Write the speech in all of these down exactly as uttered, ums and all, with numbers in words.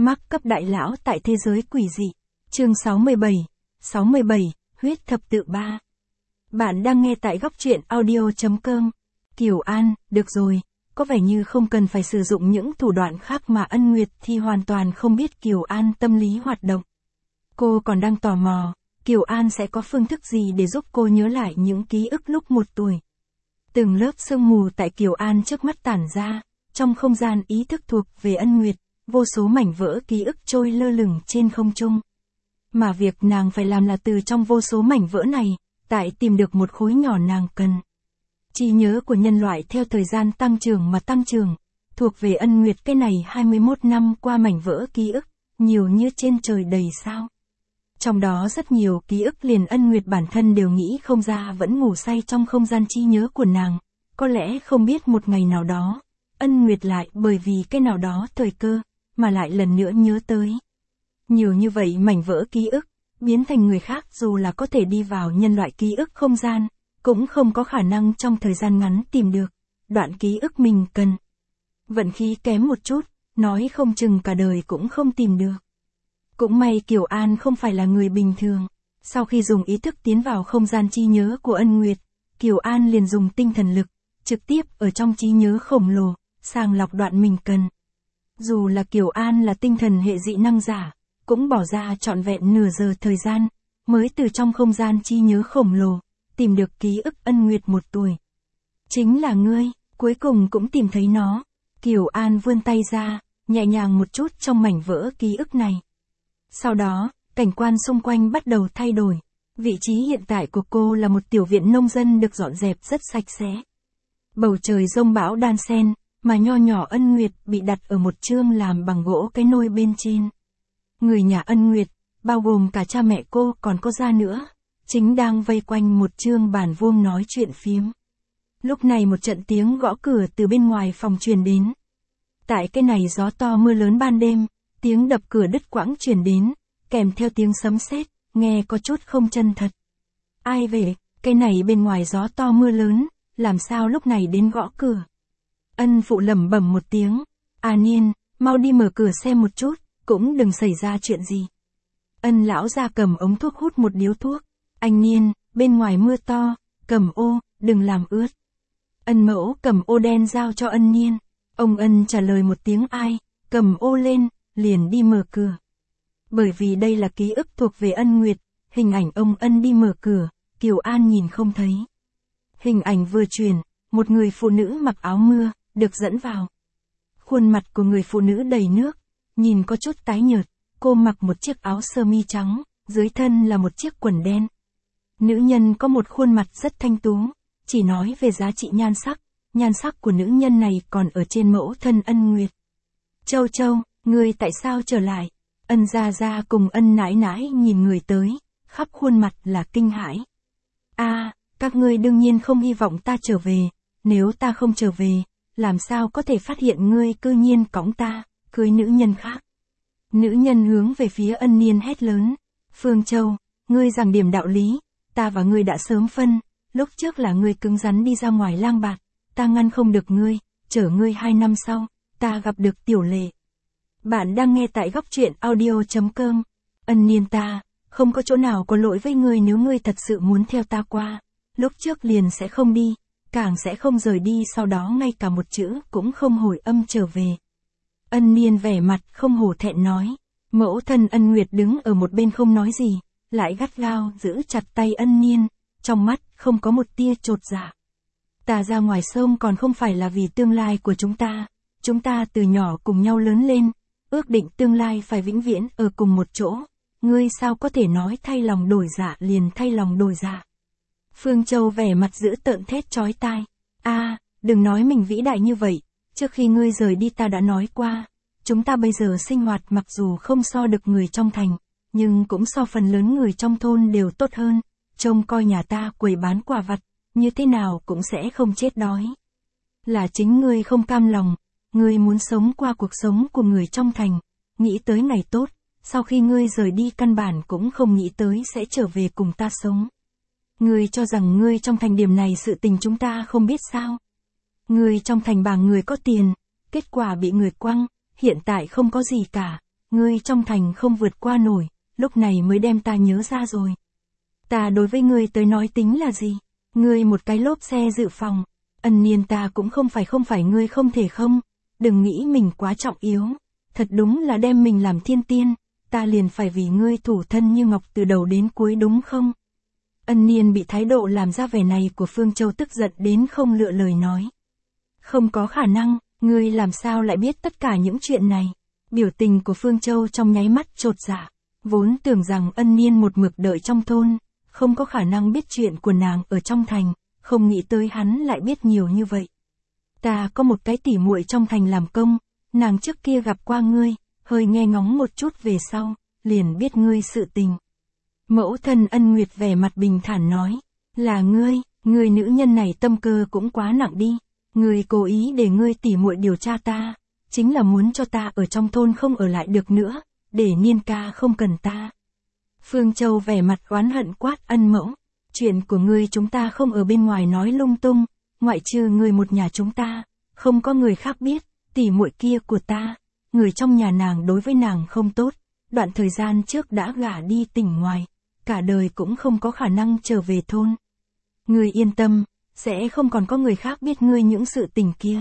Mác cấp đại lão tại thế giới quỷ dị. Chương sáu mươi bảy. sáu mươi bảy, huyết thập tự ba. Bạn đang nghe tại góc truyện audio.com. Kiều An, được rồi, có vẻ như không cần phải sử dụng những thủ đoạn khác mà Ân Nguyệt thì hoàn toàn không biết Kiều An tâm lý hoạt động. Cô còn đang tò mò, Kiều An sẽ có phương thức gì để giúp cô nhớ lại những ký ức lúc một tuổi. Từng lớp sương mù tại Kiều An trước mắt tản ra, trong không gian ý thức thuộc về Ân Nguyệt, vô số mảnh vỡ ký ức trôi lơ lửng trên không trung. Mà việc nàng phải làm là từ trong vô số mảnh vỡ này, tại tìm được một khối nhỏ nàng cần. Trí nhớ của nhân loại theo thời gian tăng trưởng mà tăng trưởng, thuộc về Ân Nguyệt cái này hai mươi mốt năm qua mảnh vỡ ký ức, nhiều như trên trời đầy sao. Trong đó rất nhiều ký ức liền Ân Nguyệt bản thân đều nghĩ không ra vẫn ngủ say trong không gian trí nhớ của nàng, có lẽ không biết một ngày nào đó, Ân Nguyệt lại bởi vì cái nào đó thời cơ, mà lại lần nữa nhớ tới. Nhiều như vậy mảnh vỡ ký ức, biến thành người khác dù là có thể đi vào nhân loại ký ức không gian, cũng không có khả năng trong thời gian ngắn tìm được đoạn ký ức mình cần. Vận khí kém một chút, nói không chừng cả đời cũng không tìm được. Cũng may Kiều An không phải là người bình thường. Sau khi dùng ý thức tiến vào không gian trí nhớ của Ân Nguyệt, Kiều An liền dùng tinh thần lực, trực tiếp ở trong trí nhớ khổng lồ, sàng lọc đoạn mình cần. Dù là Kiều An là tinh thần hệ dị năng giả, cũng bỏ ra trọn vẹn nửa giờ thời gian, mới từ trong không gian trí nhớ khổng lồ, tìm được ký ức Ân Nguyệt một tuổi. Chính là ngươi, cuối cùng cũng tìm thấy nó. Kiều An vươn tay ra, nhẹ nhàng một chút trong mảnh vỡ ký ức này. Sau đó, cảnh quan xung quanh bắt đầu thay đổi. Vị trí hiện tại của cô là một tiểu viện nông dân được dọn dẹp rất sạch sẽ. Bầu trời giông bão đan xen, mà nho nhỏ Ân Nguyệt bị đặt ở một chương làm bằng gỗ cái nôi bên trên. Người nhà Ân Nguyệt, bao gồm cả cha mẹ cô còn có gia nữa, chính đang vây quanh một chương bàn vuông nói chuyện phiếm. Lúc này một trận tiếng gõ cửa từ bên ngoài phòng truyền đến. Tại cái này gió to mưa lớn ban đêm, tiếng đập cửa đứt quãng truyền đến, kèm theo tiếng sấm sét, nghe có chút không chân thật. Ai về, cái này bên ngoài gió to mưa lớn, làm sao lúc này đến gõ cửa. Ân phụ lẩm bẩm một tiếng, à Niên, mau đi mở cửa xem một chút, cũng đừng xảy ra chuyện gì. Ân lão ra cầm ống thuốc hút một điếu thuốc, anh Niên, bên ngoài mưa to, cầm ô, đừng làm ướt. Ân mẫu cầm ô đen giao cho Ân Niên, ông Ân trả lời một tiếng ai, cầm ô lên, liền đi mở cửa. Bởi vì đây là ký ức thuộc về Ân Nguyệt, hình ảnh ông Ân đi mở cửa, Kiều An nhìn không thấy. Hình ảnh vừa truyền, một người phụ nữ mặc áo mưa, được dẫn vào. Khuôn mặt của người phụ nữ đầy nước, nhìn có chút tái nhợt, cô mặc một chiếc áo sơ mi trắng, dưới thân là một chiếc quần đen. Nữ nhân có một khuôn mặt rất thanh tú, chỉ nói về giá trị nhan sắc, nhan sắc của nữ nhân này còn ở trên mẫu thân Ân Nguyệt. Châu Châu, ngươi tại sao trở lại? Ân gia gia cùng Ân nãi nãi nhìn người tới, khắp khuôn mặt là kinh hãi. A, à, các ngươi đương nhiên không hy vọng ta trở về, nếu ta không trở về, làm sao có thể phát hiện ngươi cư nhiên cõng ta, cưới nữ nhân khác. Nữ nhân hướng về phía Ân Niên hét lớn, Phương Châu, ngươi giảng điểm đạo lý, ta và ngươi đã sớm phân, lúc trước là ngươi cứng rắn đi ra ngoài lang bạt, ta ngăn không được ngươi, chở ngươi hai năm sau, ta gặp được Tiểu Lệ. Bạn đang nghe tại góc truyện audio.com. Ân Niên ta, không có chỗ nào có lỗi với ngươi nếu ngươi thật sự muốn theo ta qua, lúc trước liền sẽ không đi, càng sẽ không rời đi sau đó ngay cả một chữ cũng không hồi âm trở về. Ân Niên vẻ mặt không hổ thẹn nói, mẫu thân Ân Nguyệt đứng ở một bên không nói gì, lại gắt gao giữ chặt tay Ân Niên, trong mắt không có một tia chột dạ. Ta ra ngoài sông còn không phải là vì tương lai của chúng ta, chúng ta từ nhỏ cùng nhau lớn lên, ước định tương lai phải vĩnh viễn ở cùng một chỗ, ngươi sao có thể nói thay lòng đổi dạ liền thay lòng đổi dạ. Phương Châu vẻ mặt dữ tợn thét chói tai, a, à, đừng nói mình vĩ đại như vậy, trước khi ngươi rời đi ta đã nói qua, chúng ta bây giờ sinh hoạt mặc dù không so được người trong thành, nhưng cũng so phần lớn người trong thôn đều tốt hơn, trông coi nhà ta quầy bán quả vặt, như thế nào cũng sẽ không chết đói. Là chính ngươi không cam lòng, ngươi muốn sống qua cuộc sống của người trong thành, nghĩ tới ngày tốt, sau khi ngươi rời đi căn bản cũng không nghĩ tới sẽ trở về cùng ta sống. Ngươi cho rằng ngươi trong thành điểm này sự tình chúng ta không biết sao? Ngươi trong thành bảng người có tiền, kết quả bị người quăng, hiện tại không có gì cả, ngươi trong thành không vượt qua nổi, lúc này mới đem ta nhớ ra rồi. Ta đối với ngươi tới nói tính là gì? Ngươi một cái lốp xe dự phòng. Ân Niên ta cũng không phải không phải ngươi không thể không, đừng nghĩ mình quá trọng yếu. Thật đúng là đem mình làm thiên tiên, ta liền phải vì ngươi thủ thân như ngọc từ đầu đến cuối đúng không? Ân Niên bị thái độ làm ra vẻ này của Phương Châu tức giận đến không lựa lời nói. Không có khả năng, ngươi làm sao lại biết tất cả những chuyện này? Biểu tình của Phương Châu trong nháy mắt chột dạ, vốn tưởng rằng Ân Niên một mực đợi trong thôn, không có khả năng biết chuyện của nàng ở trong thành, không nghĩ tới hắn lại biết nhiều như vậy. Ta có một cái tỉ muội trong thành làm công, nàng trước kia gặp qua ngươi, hơi nghe ngóng một chút về sau, liền biết ngươi sự tình. Mẫu thân Ân Nguyệt vẻ mặt bình thản nói, là ngươi, ngươi nữ nhân này tâm cơ cũng quá nặng đi, ngươi cố ý để ngươi tỉ muội điều tra ta, chính là muốn cho ta ở trong thôn không ở lại được nữa, để Niên ca không cần ta. Phương Châu vẻ mặt oán hận quát Ân mẫu, chuyện của ngươi chúng ta không ở bên ngoài nói lung tung, ngoại trừ ngươi một nhà chúng ta, không có người khác biết, tỉ muội kia của ta, người trong nhà nàng đối với nàng không tốt, đoạn thời gian trước đã gả đi tỉnh ngoài, cả đời cũng không có khả năng trở về thôn. Ngươi yên tâm, sẽ không còn có người khác biết ngươi những sự tình kia.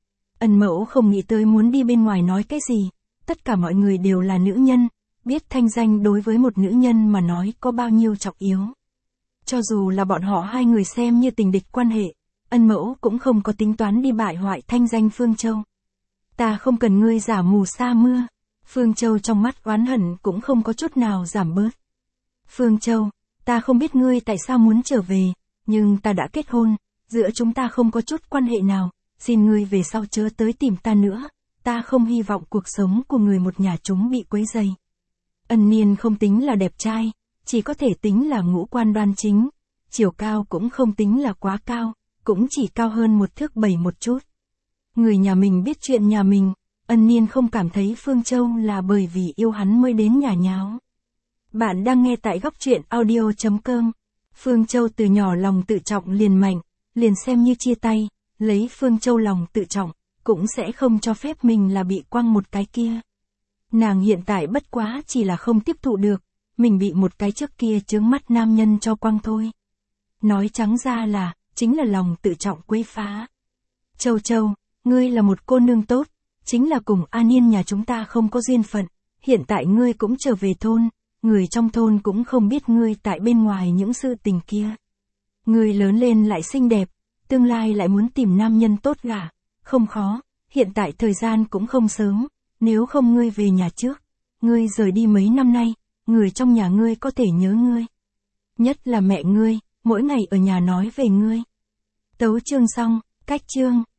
Ân mẫu không nghĩ tới muốn đi bên ngoài nói cái gì, tất cả mọi người đều là nữ nhân, biết thanh danh đối với một nữ nhân mà nói có bao nhiêu trọng yếu. Cho dù là bọn họ hai người xem như tình địch quan hệ, Ân mẫu cũng không có tính toán đi bại hoại thanh danh Phương Châu. Ta không cần ngươi giả mù sa mưa. Phương Châu trong mắt oán hận cũng không có chút nào giảm bớt. Phương Châu, ta không biết ngươi tại sao muốn trở về, nhưng ta đã kết hôn, giữa chúng ta không có chút quan hệ nào, xin ngươi về sau chớ tới tìm ta nữa, ta không hy vọng cuộc sống của người một nhà chúng bị quấy rầy. Ân Niên không tính là đẹp trai, chỉ có thể tính là ngũ quan đoan chính, chiều cao cũng không tính là quá cao, cũng chỉ cao hơn một thước bảy một chút. Người nhà mình biết chuyện nhà mình, Ân Niên không cảm thấy Phương Châu là bởi vì yêu hắn mới đến nhà nháo. Bạn đang nghe tại góc truyện audio chấm com. Phương Châu từ nhỏ lòng tự trọng liền mạnh, liền xem như chia tay, lấy Phương Châu lòng tự trọng, cũng sẽ không cho phép mình là bị quăng một cái kia. Nàng hiện tại bất quá chỉ là không tiếp thụ được, mình bị một cái trước kia chướng mắt nam nhân cho quăng thôi. Nói trắng ra là, chính là lòng tự trọng quấy phá. Châu Châu, ngươi là một cô nương tốt, chính là cùng A Niên nhà chúng ta không có duyên phận, hiện tại ngươi cũng trở về thôn, người trong thôn cũng không biết ngươi tại bên ngoài những sự tình kia. Ngươi lớn lên lại xinh đẹp, tương lai lại muốn tìm nam nhân tốt gả, không khó, hiện tại thời gian cũng không sớm, nếu không ngươi về nhà trước, ngươi rời đi mấy năm nay, người trong nhà ngươi có thể nhớ ngươi. Nhất là mẹ ngươi, mỗi ngày ở nhà nói về ngươi. Tấu chương xong, cách chương.